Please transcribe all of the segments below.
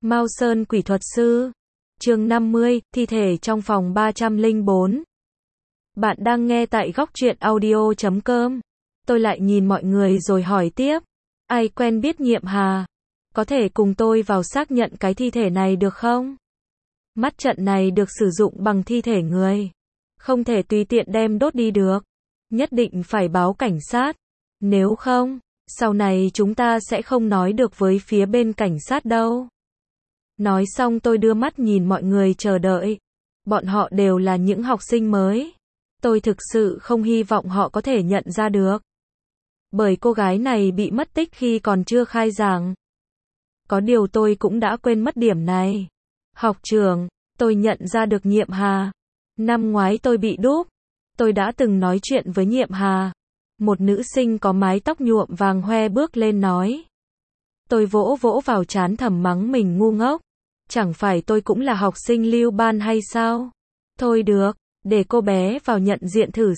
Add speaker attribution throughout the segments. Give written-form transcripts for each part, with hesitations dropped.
Speaker 1: Mao Sơn Quỷ Thuật Sư. Chương 50, thi thể trong phòng 304. Bạn đang nghe tại góc truyện audio.com. Tôi lại nhìn mọi người rồi hỏi tiếp. Ai quen biết Nhiệm Hà? Có thể cùng tôi vào xác nhận cái thi thể này được không? Mắt trận này được sử dụng bằng thi thể người. Không thể tùy tiện đem đốt đi được. Nhất định phải báo cảnh sát. Nếu không, sau này chúng ta sẽ không nói được với phía bên cảnh sát đâu. Nói xong tôi đưa mắt nhìn mọi người chờ đợi. Bọn họ đều là những học sinh mới. Tôi thực sự không hy vọng họ có thể nhận ra được. Bởi cô gái này bị mất tích khi còn chưa khai giảng. Có điều tôi cũng đã quên mất điểm này. Học trường, tôi nhận ra được Nhiệm Hà. Năm ngoái tôi bị đúp. Tôi đã từng nói chuyện với Nhiệm Hà. Một nữ sinh có mái tóc nhuộm vàng hoe bước lên nói. Tôi vỗ vỗ vào trán thầm mắng mình ngu ngốc. Chẳng phải tôi cũng là học sinh lưu ban hay sao? Thôi được, để cô bé vào nhận diện thử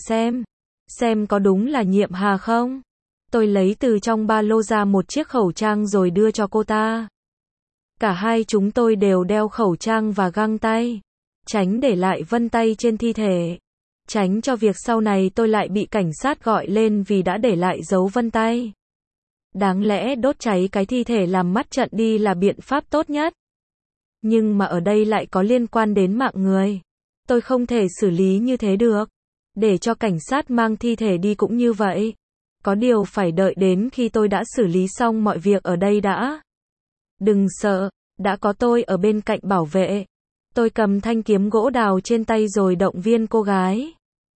Speaker 1: xem có đúng là Nhiệm Hà không? Tôi lấy từ trong ba lô ra một chiếc khẩu trang rồi đưa cho cô ta. Cả hai chúng tôi đều đeo khẩu trang và găng tay, tránh để lại vân tay trên thi thể. Tránh cho việc sau này tôi lại bị cảnh sát gọi lên vì đã để lại dấu vân tay. Đáng lẽ đốt cháy cái thi thể làm mất trận đi là biện pháp tốt nhất. Nhưng mà ở đây lại có liên quan đến mạng người. Tôi không thể xử lý như thế được. Để cho cảnh sát mang thi thể đi cũng như vậy. Có điều phải đợi đến khi tôi đã xử lý xong mọi việc ở đây đã. Đừng sợ, đã có tôi ở bên cạnh bảo vệ. Tôi cầm thanh kiếm gỗ đào trên tay rồi động viên cô gái.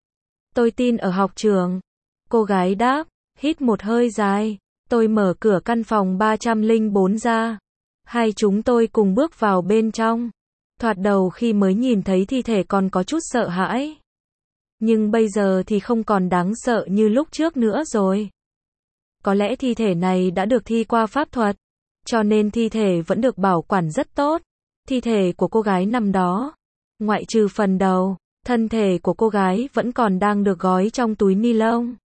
Speaker 1: Tôi tin ở học trường. Cô gái đáp, hít một hơi dài. Tôi mở cửa căn phòng 304 ra. Hai chúng tôi cùng bước vào bên trong. Thoạt đầu khi mới nhìn thấy thi thể còn có chút sợ hãi. Nhưng bây giờ thì không còn đáng sợ như lúc trước nữa rồi. Có lẽ thi thể này đã được thi qua pháp thuật. Cho nên thi thể vẫn được bảo quản rất tốt. Thi thể của cô gái nằm đó. Ngoại trừ phần đầu, thân thể của cô gái vẫn còn đang được gói trong túi ni lông.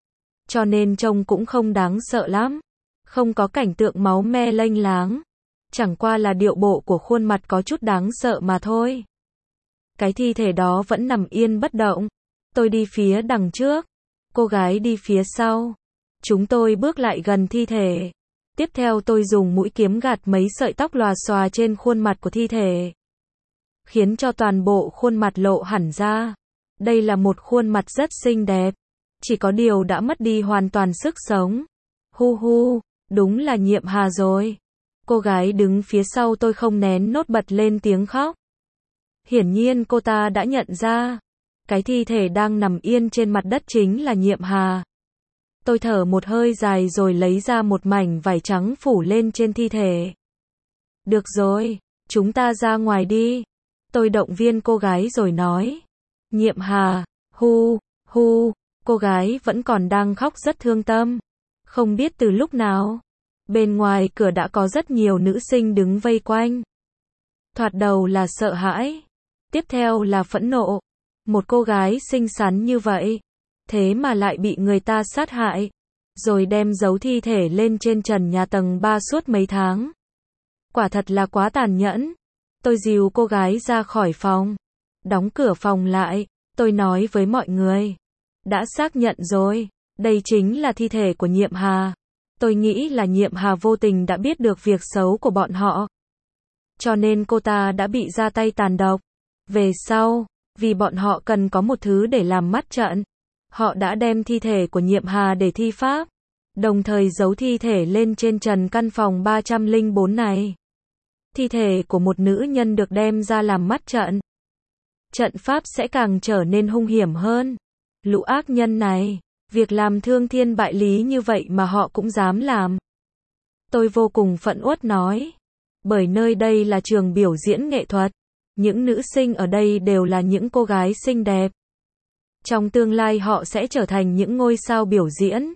Speaker 1: Cho nên trông cũng không đáng sợ lắm. Không có cảnh tượng máu me lênh láng. Chẳng qua là điệu bộ của khuôn mặt có chút đáng sợ mà thôi. Cái thi thể đó vẫn nằm yên bất động. Tôi đi phía đằng trước. Cô gái đi phía sau. Chúng tôi bước lại gần thi thể. Tiếp theo tôi dùng mũi kiếm gạt mấy sợi tóc lòa xòa trên khuôn mặt của thi thể. Khiến cho toàn bộ khuôn mặt lộ hẳn ra. Đây là một khuôn mặt rất xinh đẹp. Chỉ có điều đã mất đi hoàn toàn sức sống. Hu hu, đúng là Nhiệm Hà rồi. Cô gái đứng phía sau tôi không nén nốt bật lên tiếng khóc. Hiển nhiên cô ta đã nhận ra. Cái thi thể đang nằm yên trên mặt đất chính là Nhiệm Hà. Tôi thở một hơi dài rồi lấy ra một mảnh vải trắng phủ lên trên thi thể. Được rồi, chúng ta ra ngoài đi. Tôi động viên cô gái rồi nói. Nhiệm Hà, hu, hu, cô gái vẫn còn đang khóc rất thương tâm. Không biết từ lúc nào. Bên ngoài cửa đã có rất nhiều nữ sinh đứng vây quanh. Thoạt đầu là sợ hãi. Tiếp theo là phẫn nộ. Một cô gái xinh xắn như vậy. Thế mà lại bị người ta sát hại. Rồi đem giấu thi thể lên trên trần nhà tầng 3 suốt mấy tháng. Quả thật là quá tàn nhẫn. Tôi dìu cô gái ra khỏi phòng. Đóng cửa phòng lại. Tôi nói với mọi người. Đã xác nhận rồi. Đây chính là thi thể của Nhiệm Hà. Tôi nghĩ là Nhiệm Hà vô tình đã biết được việc xấu của bọn họ. Cho nên cô ta đã bị ra tay tàn độc. Về sau, vì bọn họ cần có một thứ để làm mắt trận. Họ đã đem thi thể của Nhiệm Hà để thi pháp. Đồng thời giấu thi thể lên trên trần căn phòng 304 này. Thi thể của một nữ nhân được đem ra làm mắt trận. Trận pháp sẽ càng trở nên hung hiểm hơn. Lũ ác nhân này. Việc làm thương thiên bại lý như vậy mà họ cũng dám làm. Tôi vô cùng phẫn uất nói. Bởi nơi đây là trường biểu diễn nghệ thuật. Những nữ sinh ở đây đều là những cô gái xinh đẹp. Trong tương lai họ sẽ trở thành những ngôi sao biểu diễn.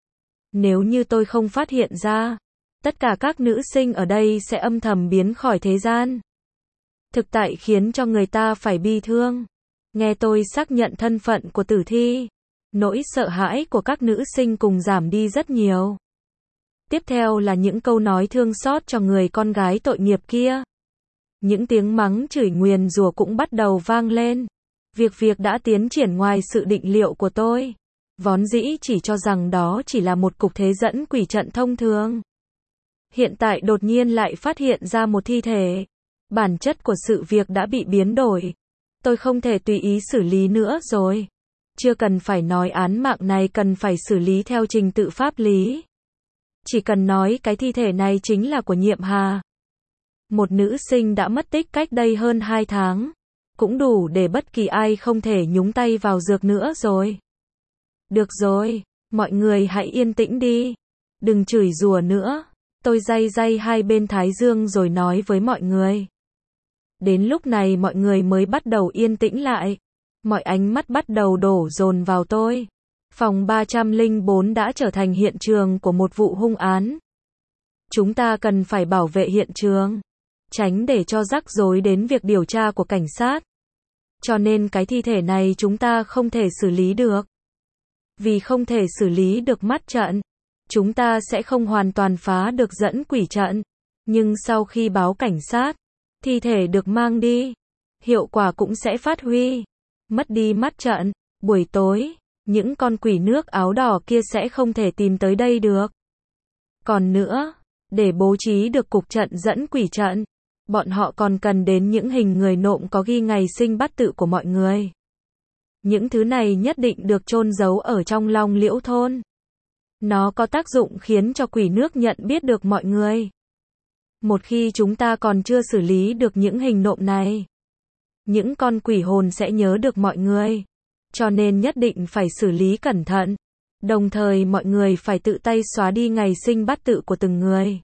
Speaker 1: Nếu như tôi không phát hiện ra, tất cả các nữ sinh ở đây sẽ âm thầm biến khỏi thế gian. Thực tại khiến cho người ta phải bi thương. Nghe tôi xác nhận thân phận của tử thi. Nỗi sợ hãi của các nữ sinh cùng giảm đi rất nhiều. Tiếp theo là những câu nói thương xót cho người con gái tội nghiệp kia. Những tiếng mắng chửi nguyền rủa cũng bắt đầu vang lên. Việc đã tiến triển ngoài sự định liệu của tôi. Vốn dĩ chỉ cho rằng đó chỉ là một cục thế dẫn quỷ trận thông thường. Hiện tại đột nhiên lại phát hiện ra một thi thể. Bản chất của sự việc đã bị biến đổi. Tôi không thể tùy ý xử lý nữa rồi. Chưa cần phải nói án mạng này cần phải xử lý theo trình tự pháp lý. Chỉ cần nói cái thi thể này chính là của Nhiệm Hà. Một nữ sinh đã mất tích cách đây hơn 2 tháng. Cũng đủ để bất kỳ ai không thể nhúng tay vào dược nữa rồi. Được rồi, mọi người hãy yên tĩnh đi. Đừng chửi rủa nữa. Tôi day day hai bên thái dương rồi nói với mọi người. Đến lúc này mọi người mới bắt đầu yên tĩnh lại. Mọi ánh mắt bắt đầu đổ dồn vào tôi. Phòng 304 đã trở thành hiện trường của một vụ hung án. Chúng ta cần phải bảo vệ hiện trường, tránh để cho rắc rối đến việc điều tra của cảnh sát. Cho nên cái thi thể này chúng ta không thể xử lý được. Vì không thể xử lý được mắt trận, chúng ta sẽ không hoàn toàn phá được dẫn quỷ trận. Nhưng sau khi báo cảnh sát, thi thể được mang đi, hiệu quả cũng sẽ phát huy. Mất đi mắt trận, buổi tối, những con quỷ nước áo đỏ kia sẽ không thể tìm tới đây được. Còn nữa, để bố trí được cục trận dẫn quỷ trận, bọn họ còn cần đến những hình người nộm có ghi ngày sinh bát tự của mọi người. Những thứ này nhất định được chôn giấu ở trong Long Liễu thôn. Nó có tác dụng khiến cho quỷ nước nhận biết được mọi người. Một khi chúng ta còn chưa xử lý được những hình nộm này, những con quỷ hồn sẽ nhớ được mọi người. Cho nên nhất định phải xử lý cẩn thận. Đồng thời mọi người phải tự tay xóa đi ngày sinh bát tự của từng người.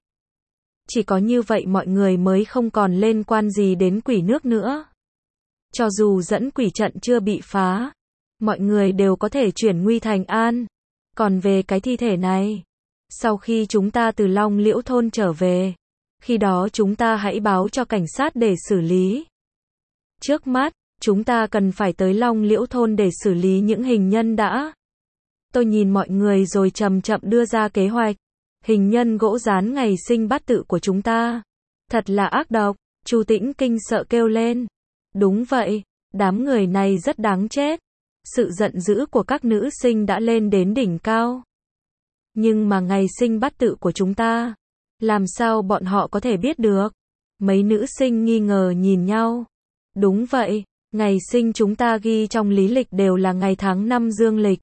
Speaker 1: Chỉ có như vậy mọi người mới không còn liên quan gì đến quỷ nước nữa. Cho dù dẫn quỷ trận chưa bị phá, mọi người đều có thể chuyển nguy thành an. Còn về cái thi thể này, sau khi chúng ta từ Long Liễu thôn trở về, khi đó chúng ta hãy báo cho cảnh sát để xử lý. Trước mắt, chúng ta cần phải tới Long Liễu thôn để xử lý những hình nhân đã. Tôi nhìn mọi người rồi chậm chậm đưa ra kế hoạch. Hình nhân gỗ dán ngày sinh bát tự của chúng ta. Thật là ác độc, Chu Tĩnh kinh sợ kêu lên. Đúng vậy, đám người này rất đáng chết. Sự giận dữ của các nữ sinh đã lên đến đỉnh cao. Nhưng mà ngày sinh bát tự của chúng ta, làm sao bọn họ có thể biết được? Mấy nữ sinh nghi ngờ nhìn nhau. Đúng vậy, ngày sinh chúng ta ghi trong lý lịch đều là ngày tháng năm dương lịch.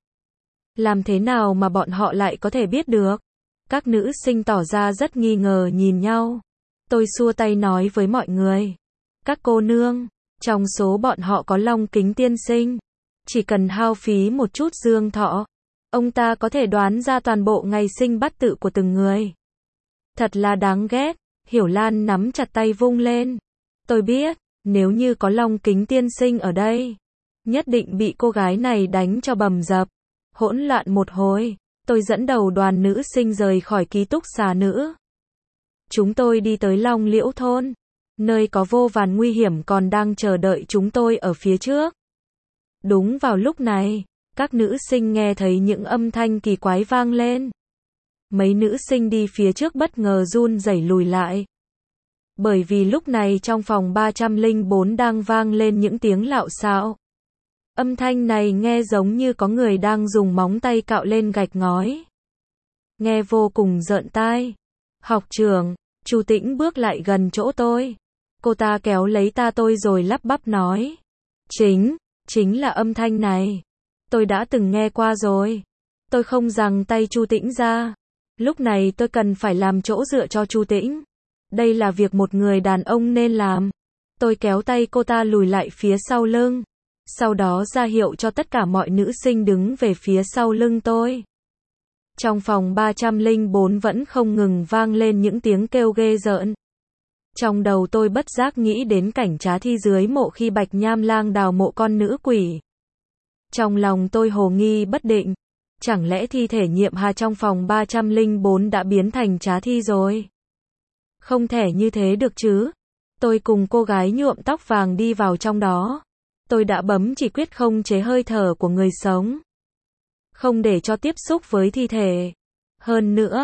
Speaker 1: Làm thế nào mà bọn họ lại có thể biết được? Các nữ sinh tỏ ra rất nghi ngờ nhìn nhau. Tôi xua tay nói với mọi người. Các cô nương, trong số bọn họ có Long Kính tiên sinh. Chỉ cần hao phí một chút dương thọ, ông ta có thể đoán ra toàn bộ ngày sinh bát tự của từng người. Thật là đáng ghét. Hiểu Lan nắm chặt tay vung lên. Tôi biết, nếu như có Long Kính tiên sinh ở đây, nhất định bị cô gái này đánh cho bầm dập. Hỗn loạn một hồi, tôi dẫn đầu đoàn nữ sinh rời khỏi ký túc xá nữ. Chúng tôi đi tới Long Liễu thôn, nơi có vô vàn nguy hiểm còn đang chờ đợi chúng tôi ở phía trước. Đúng vào lúc này, các nữ sinh nghe thấy những âm thanh kỳ quái vang lên. Mấy nữ sinh đi phía trước bất ngờ run rẩy lùi lại. Bởi vì lúc này trong phòng 304 đang vang lên những tiếng lạo xạo. Âm thanh này nghe giống như có người đang dùng móng tay cạo lên gạch ngói. Nghe vô cùng rợn tai. Học trưởng, Chu Tĩnh bước lại gần chỗ tôi. Cô ta kéo lấy tôi rồi lắp bắp nói. Chính là âm thanh này. Tôi đã từng nghe qua rồi. Tôi không giằng tay Chu Tĩnh ra. Lúc này tôi cần phải làm chỗ dựa cho Chu Tĩnh. Đây là việc một người đàn ông nên làm. Tôi kéo tay cô ta lùi lại phía sau lưng. Sau đó ra hiệu cho tất cả mọi nữ sinh đứng về phía sau lưng tôi. Trong phòng 304 vẫn không ngừng vang lên những tiếng kêu ghê rợn. Trong đầu tôi bất giác nghĩ đến cảnh trá thi dưới mộ khi Bạch Nham Lang đào mộ con nữ quỷ. Trong lòng tôi hồ nghi bất định. Chẳng lẽ thi thể Nhiệm Hà trong phòng 304 đã biến thành trá thi rồi? Không thể như thế được chứ. Tôi cùng cô gái nhuộm tóc vàng đi vào trong đó. Tôi đã bấm chỉ quyết không chế hơi thở của người sống. Không để cho tiếp xúc với thi thể. Hơn nữa,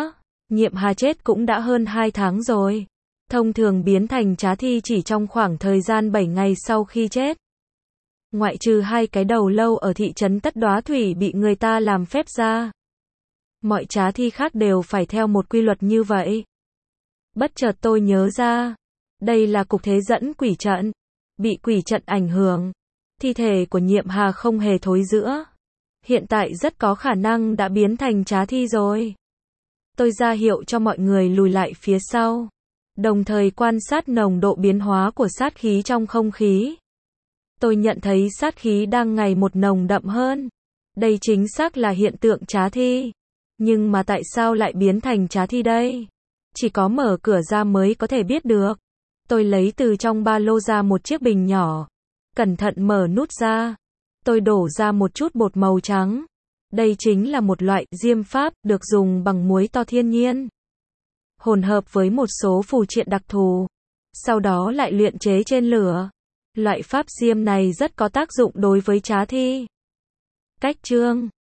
Speaker 1: Nhiệm Hà chết cũng đã hơn 2 tháng rồi. Thông thường biến thành trá thi chỉ trong khoảng thời gian 7 ngày sau khi chết. Ngoại trừ 2 cái đầu lâu ở thị trấn Tất Đóa Thủy bị người ta làm phép ra. Mọi trá thi khác đều phải theo một quy luật như vậy. Bất chợt tôi nhớ ra. Đây là cục thế dẫn quỷ trận. Bị quỷ trận ảnh hưởng. Thi thể của Nhiệm Hà không hề thối rữa. Hiện tại rất có khả năng đã biến thành trá thi rồi. Tôi ra hiệu cho mọi người lùi lại phía sau. Đồng thời quan sát nồng độ biến hóa của sát khí trong không khí. Tôi nhận thấy sát khí đang ngày một nồng đậm hơn. Đây chính xác là hiện tượng trá thi. Nhưng mà tại sao lại biến thành trá thi đây? Chỉ có mở cửa ra mới có thể biết được. Tôi lấy từ trong ba lô ra một chiếc bình nhỏ. Cẩn thận mở nút ra. Tôi đổ ra một chút bột màu trắng. Đây chính là một loại diêm pháp được dùng bằng muối to thiên nhiên. Hỗn hợp với một số phù triện đặc thù. Sau đó lại luyện chế trên lửa. Loại pháp diêm này rất có tác dụng đối với trá thi. Cách chương